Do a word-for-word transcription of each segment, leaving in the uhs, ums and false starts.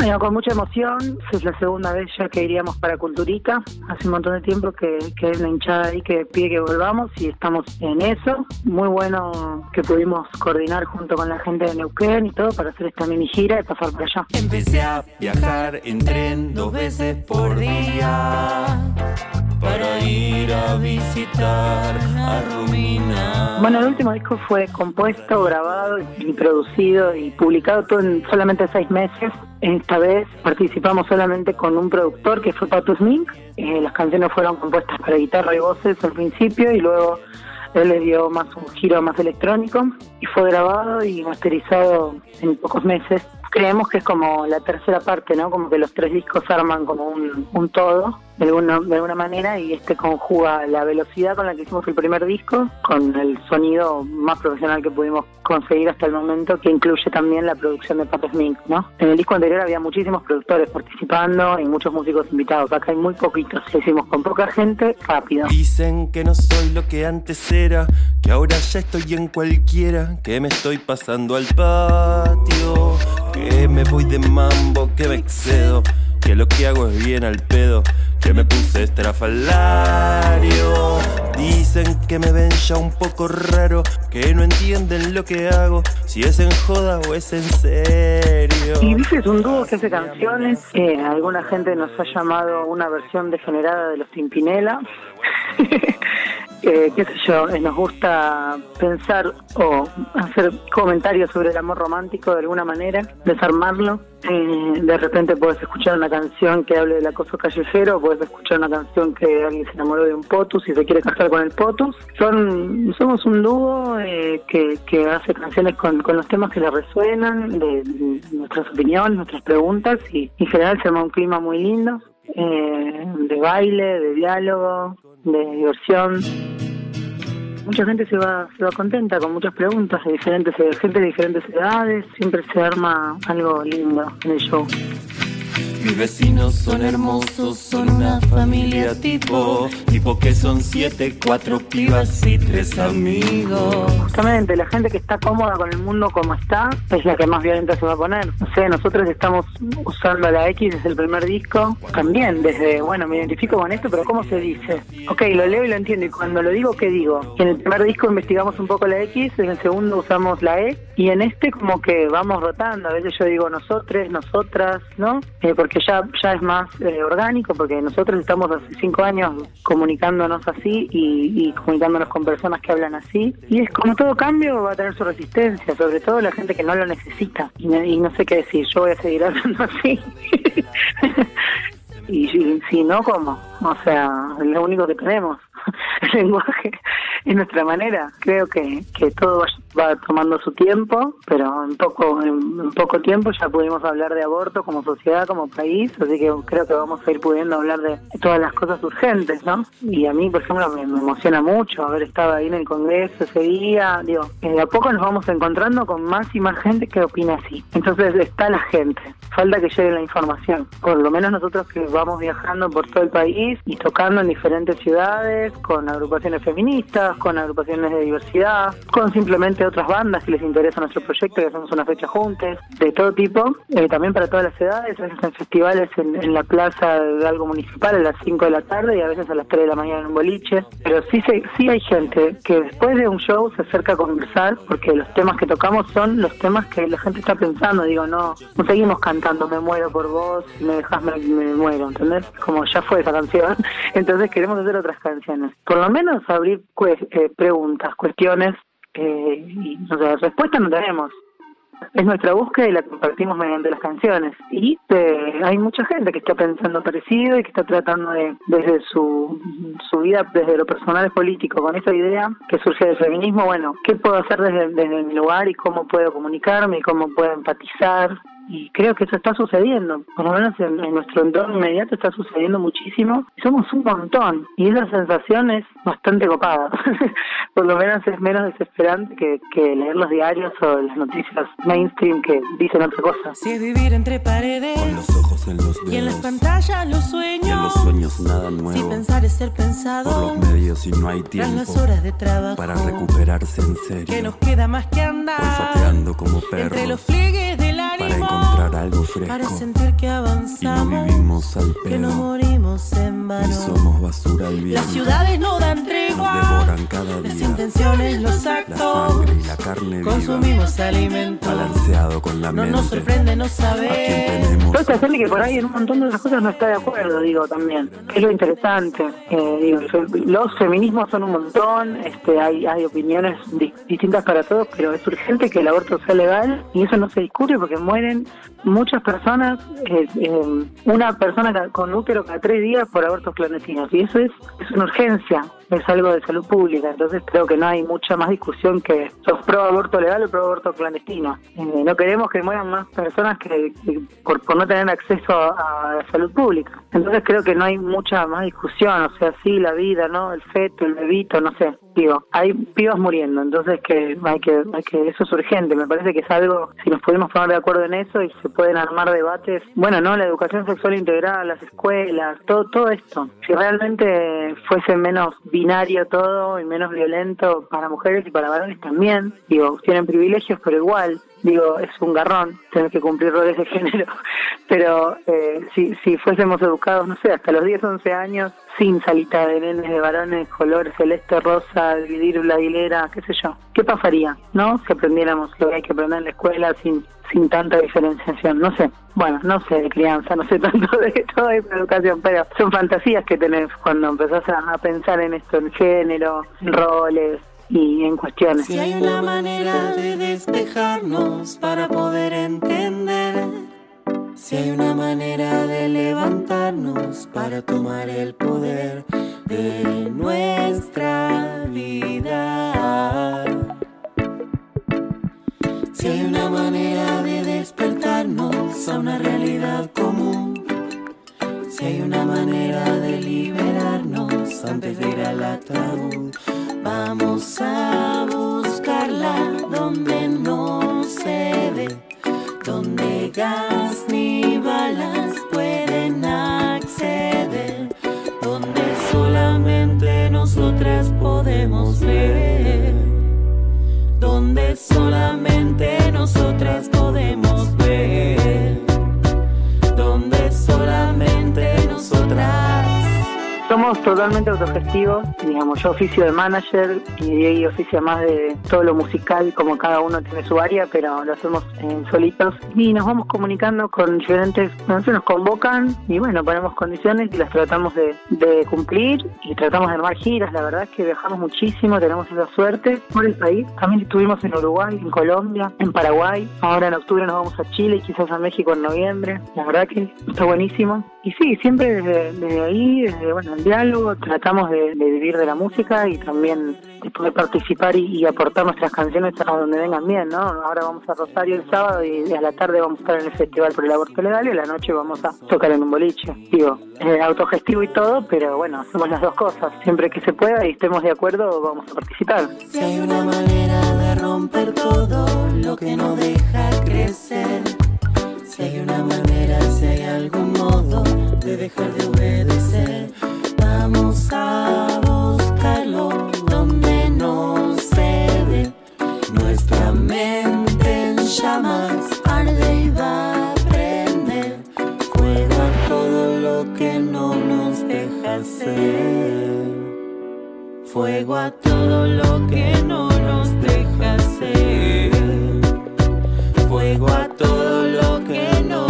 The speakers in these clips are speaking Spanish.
Bueno, con mucha emoción, es la segunda vez ya que iríamos para Culturica. Hace un montón de tiempo que, que hay una hinchada ahí que pide que volvamos y estamos en eso. Muy bueno que pudimos coordinar junto con la gente de Neuquén y todo para hacer esta mini gira y pasar por allá. Empecé a viajar en tren dos veces por día para ir a visitar a Romina. Bueno, el último disco fue compuesto, grabado y producido y publicado todo en solamente seis meses. Esta vez participamos solamente con un productor que fue Pato Smink. Eh, las canciones fueron compuestas para guitarra y voces al principio y luego él le dio más un giro más electrónico y fue grabado y masterizado en pocos meses. Creemos que es como la tercera parte, ¿no? Como que los tres discos arman como un, un todo, de alguna, de alguna manera, y este conjuga la velocidad con la que hicimos el primer disco con el sonido más profesional que pudimos conseguir hasta el momento, que incluye también la producción de Pato Smink, ¿no? En el disco anterior había muchísimos productores participando y muchos músicos invitados. Acá hay muy poquitos. Lo hicimos con poca gente, rápido. Dicen que no soy lo que antes era, que ahora ya estoy en cualquiera, que me estoy pasando al patio, que me voy de mambo, que me excedo, que lo que hago es bien al pedo, que me puse estrafalario. Dicen que me ven ya un poco raro, que no entienden lo que hago, si es en joda o es en serio. Y Bife es un dúo que hace canciones, eh, alguna gente nos ha llamado una versión degenerada de los Pimpinela. Eh, qué sé yo, eh, nos gusta pensar o hacer comentarios sobre el amor romántico de alguna manera, desarmarlo. Eh, de repente puedes escuchar una canción que hable del acoso callejero, puedes escuchar una canción que alguien se enamoró de un potus y se quiere casar con el potus. Son, somos un dúo eh, que, que hace canciones con, con los temas que le resuenan, de, de nuestras opiniones, nuestras preguntas, y en general se arma un clima muy lindo, eh, de baile, de diálogo, de diversión. Mucha gente se va se va contenta con muchas preguntas de diferentes gente de diferentes edades. Siempre se arma algo lindo en el show. Mis vecinos son hermosos, son una familia tipo, tipo que son siete, cuatro pibas y tres amigos. Justamente la gente que está cómoda con el mundo como está es la que más violenta se va a poner. No sé, nosotros estamos usando la X desde el primer disco, también desde, bueno, me identifico con esto, pero ¿cómo se dice? Ok, lo leo y lo entiendo, y cuando lo digo, ¿qué digo? En el primer disco investigamos un poco la X, en el segundo usamos la E, y en este como que vamos rotando. A veces yo digo nosotres, nosotras, ¿no? Eh, porque ya ya es más eh, orgánico, porque nosotros estamos hace cinco años comunicándonos así y, y comunicándonos con personas que hablan así, y es como todo cambio va a tener su resistencia, sobre todo la gente que no lo necesita, y, y no sé qué decir, yo voy a seguir hablando así. Y si, si no, ¿cómo? O sea, es lo único que tenemos. El lenguaje es nuestra manera. Creo que, que todo va tomando su tiempo, pero en poco en, en poco tiempo ya pudimos hablar de aborto como sociedad, como país, así que creo que vamos a ir pudiendo hablar de todas las cosas urgentes, ¿no? Y a mí, por ejemplo, me, me emociona mucho haber estado ahí en el Congreso ese día. Digo, de a poco nos vamos encontrando con más y más gente que opina así. Entonces está la gente. Falta que llegue la información. Por lo menos nosotros que vamos viajando por todo el país y tocando en diferentes ciudades, con agrupaciones feministas, con agrupaciones de diversidad, con simplemente otras bandas que les interesa nuestro proyecto, que hacemos una fecha juntos, de todo tipo, eh, también para todas las edades. A veces en festivales en, en la plaza de algo municipal a las cinco de la tarde y a veces a las tres de la mañana en un boliche. Pero sí, se, sí hay gente que después de un show se acerca a conversar, porque los temas que tocamos son los temas que la gente está pensando. Digo, no, no seguimos cantando me muero por vos, si me dejas me, me muero, ¿entendés? Como ya fue esa canción. Entonces queremos hacer otras canciones. Por lo menos abrir pues, eh, preguntas, cuestiones, eh, y o sea, respuestas no tenemos. Es nuestra búsqueda y la compartimos mediante las canciones. Y eh, hay mucha gente que está pensando parecido y que está tratando de, desde su, su vida, desde lo personal político, con esa idea que surge del feminismo, bueno, ¿qué puedo hacer desde, desde mi lugar y cómo puedo comunicarme y cómo puedo empatizar? Y creo que eso está sucediendo, por lo menos en, en nuestro entorno inmediato está sucediendo muchísimo. Somos un montón y esa sensación es bastante copada. Por lo menos es menos desesperante que, que leer los diarios o las noticias mainstream que dicen otra cosa. Si es vivir entre paredes, con los ojos en los dedos, y en las pantallas los sueños, y en los sueños nada nuevo, si pensar es ser pensado, por los medios y no hay tiempo, tras las horas de trabajo, para recuperarse en serio, que nos queda más que andar, olfateando como perros, entre los pliegues del ánimo, para encontrar algo fresco. Para sentir que Y no avanzamos, vivimos al que no pedo. morimos en Y vano. somos basura al viento. Las ciudades no dan Nos tregua, devoran cada las día. intenciones, los La actos. sangre y la carne viva. Consumimos alimentos. Balanceado con la No mente. nos sorprende no A quien saber. tenemos. Toda esta gente que por ahí en un montón de otras cosas no está de acuerdo, digo, también. Es lo interesante. Eh, digo, fe- los feminismos son un montón, este, hay, hay opiniones di- distintas para todos, pero es urgente que el aborto sea legal y eso no se discute porque mueren muchas personas, eh, eh, una persona ca- con útero cada tres días por abortos clandestinos. Y eso es, es una urgencia, es algo de salud pública. Entonces creo que no hay mucha más discusión que sos pro aborto legal o pro aborto clandestino. Eh, no queremos que mueran más personas que, que por, por no tener acceso a, a la salud pública. Entonces creo que no hay mucha más discusión, o sea, sí, la vida, ¿no? El feto, el bebito, no sé. Digo, hay pibas muriendo, entonces que hay que, hay que eso es urgente. Me parece que es algo, si nos pudimos poner de acuerdo en eso y se pueden armar debates, bueno, ¿no? La educación sexual integral, las escuelas, todo, todo esto. Si realmente fuese menos binario todo y menos violento para mujeres y para varones también, digo, tienen privilegios, pero igual, digo, es un garrón tener que cumplir roles de género, pero eh, si, si fuésemos educados, no sé, hasta los diez, once años, sin salita de nenes de varones, color celeste, rosa, dividir la hilera, qué sé yo, ¿qué pasaría, no? Si aprendiéramos lo que hay que aprender en la escuela sin sin tanta diferenciación, no sé, bueno, no sé de crianza, no sé tanto de toda esa educación, pero son fantasías que tenés cuando empezás a, a pensar en esto, en género, en roles y en cuestiones. Si hay una manera de despejarnos para poder entender, si hay una manera de levantarnos para tomar el poder de nuestra vida, si hay una manera de despertarnos a una realidad común, si hay una manera de liberarnos antes de ir al ataúd, vamos a buscarla donde no se ve, donde gas ni balas pueden acceder, donde solamente nosotras podemos ver, donde solamente nosotras podemos ver, donde solamente nosotras. Somos totalmente autogestivos, digamos, yo oficio de manager y Diego oficia más de todo lo musical, como cada uno tiene su área, pero lo hacemos eh, solitos y nos vamos comunicando con diferentes, no sé, nos convocan y bueno, ponemos condiciones y las tratamos de, de cumplir y tratamos de armar giras. La verdad es que viajamos muchísimo, tenemos esa suerte por el país. También estuvimos en Uruguay, en Colombia, en Paraguay, ahora en octubre nos vamos a Chile y quizás a México en noviembre. La verdad que está buenísimo. Y sí, siempre desde, desde ahí, desde bueno, el diálogo, tratamos de, de vivir de la música y también de poder participar y, y aportar nuestras canciones a donde vengan bien, ¿no? Ahora vamos a Rosario el sábado y a la tarde vamos a estar en el Festival por el Aborto Legal y a la noche vamos a tocar en un boliche. Digo, eh, autogestivo y todo, pero bueno, hacemos las dos cosas. Siempre que se pueda y estemos de acuerdo, vamos a participar. Si hay una manera de romper todo lo que no deja crecer, si hay una manera, si hay algún modo de dejar de obedecer, vamos a buscarlo donde no se ve. Nuestra mente en llamas arde y va a prender fuego a todo lo que no nos deja ser. Fuego a todo lo que no nos deja ser. Fuego a todo lo que no.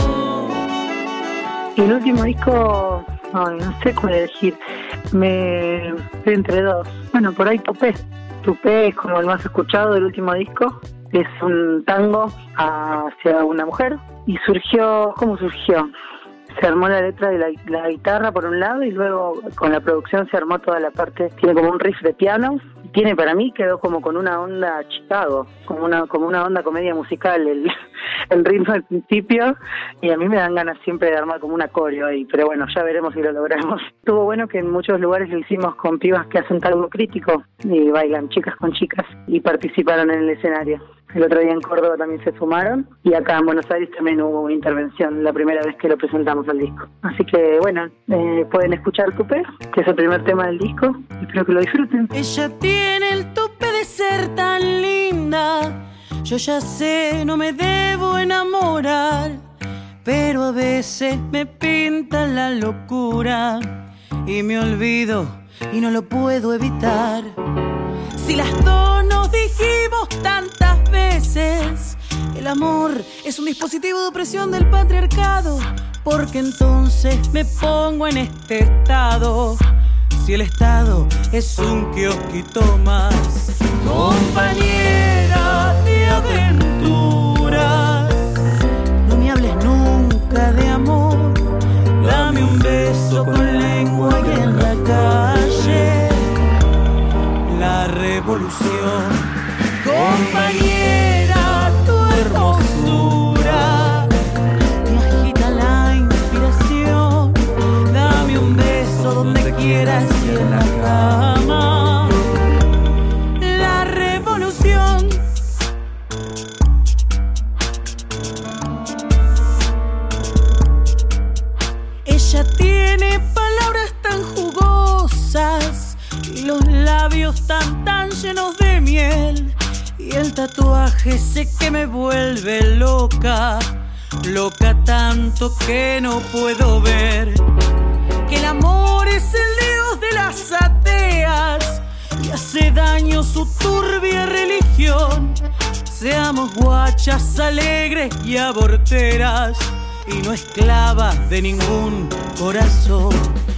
Y el último disco, ay, no sé cuál elegir. Me estoy entre dos. Bueno, por ahí Tupé. Tupé es como el más escuchado del último disco. Es un tango hacia una mujer. Y surgió, ¿cómo surgió? Se armó la letra de la, la guitarra por un lado y luego con la producción se armó toda la parte, tiene como un riff de piano, tiene para mí, quedó como con una onda Chicago, como una como una onda comedia musical el, el ritmo al principio y a mí me dan ganas siempre de armar como un acorio ahí, pero bueno, ya veremos si lo logramos. Estuvo bueno que en muchos lugares lo hicimos con pibas que hacen tango crítico y bailan chicas con chicas y participaron en el escenario. El otro día en Córdoba también se sumaron y acá en Buenos Aires también hubo una intervención la primera vez que lo presentamos al disco. Así que bueno, eh, pueden escuchar Tupé, que es el primer tema del disco, y espero que lo disfruten. Ella tiene el tope de ser tan linda, yo ya sé, no me debo enamorar. pero a veces me pinta la locura y me olvido y no lo puedo evitar. Si las dos nos dijimos tantas veces, el amor es un dispositivo de opresión del patriarcado, porque entonces me pongo en este estado. Si el estado es un kiosquito más, compañera de aventuras, no me hables nunca de amor, dame un beso con lengua y en la calle la revolución. Compañera, tu hermosura me agita la inspiración, dame un beso donde quieras y en la cama la revolución. Ella tiene palabras tan jugosas y los labios tan tan llenos de miel, y el tatuaje sé que me vuelve loca, loca tanto que no puedo ver que el amor es el dios de las ateas y hace daño su turbia religión. Seamos guachas alegres y aborteras y no esclavas de ningún corazón.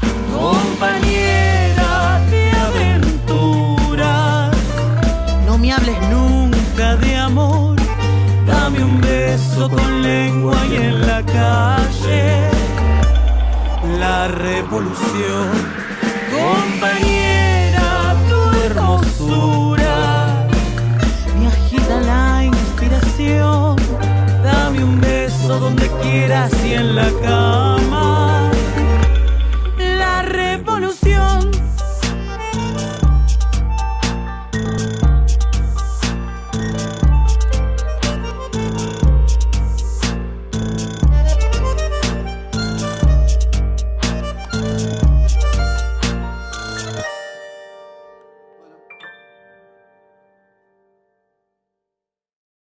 Compañera de aventuras, no me hables nunca de amor, dame un beso con lengua y en la calle la revolución. Compañera, tu hermosura me agita la inspiración, dame un beso donde quieras y en la cama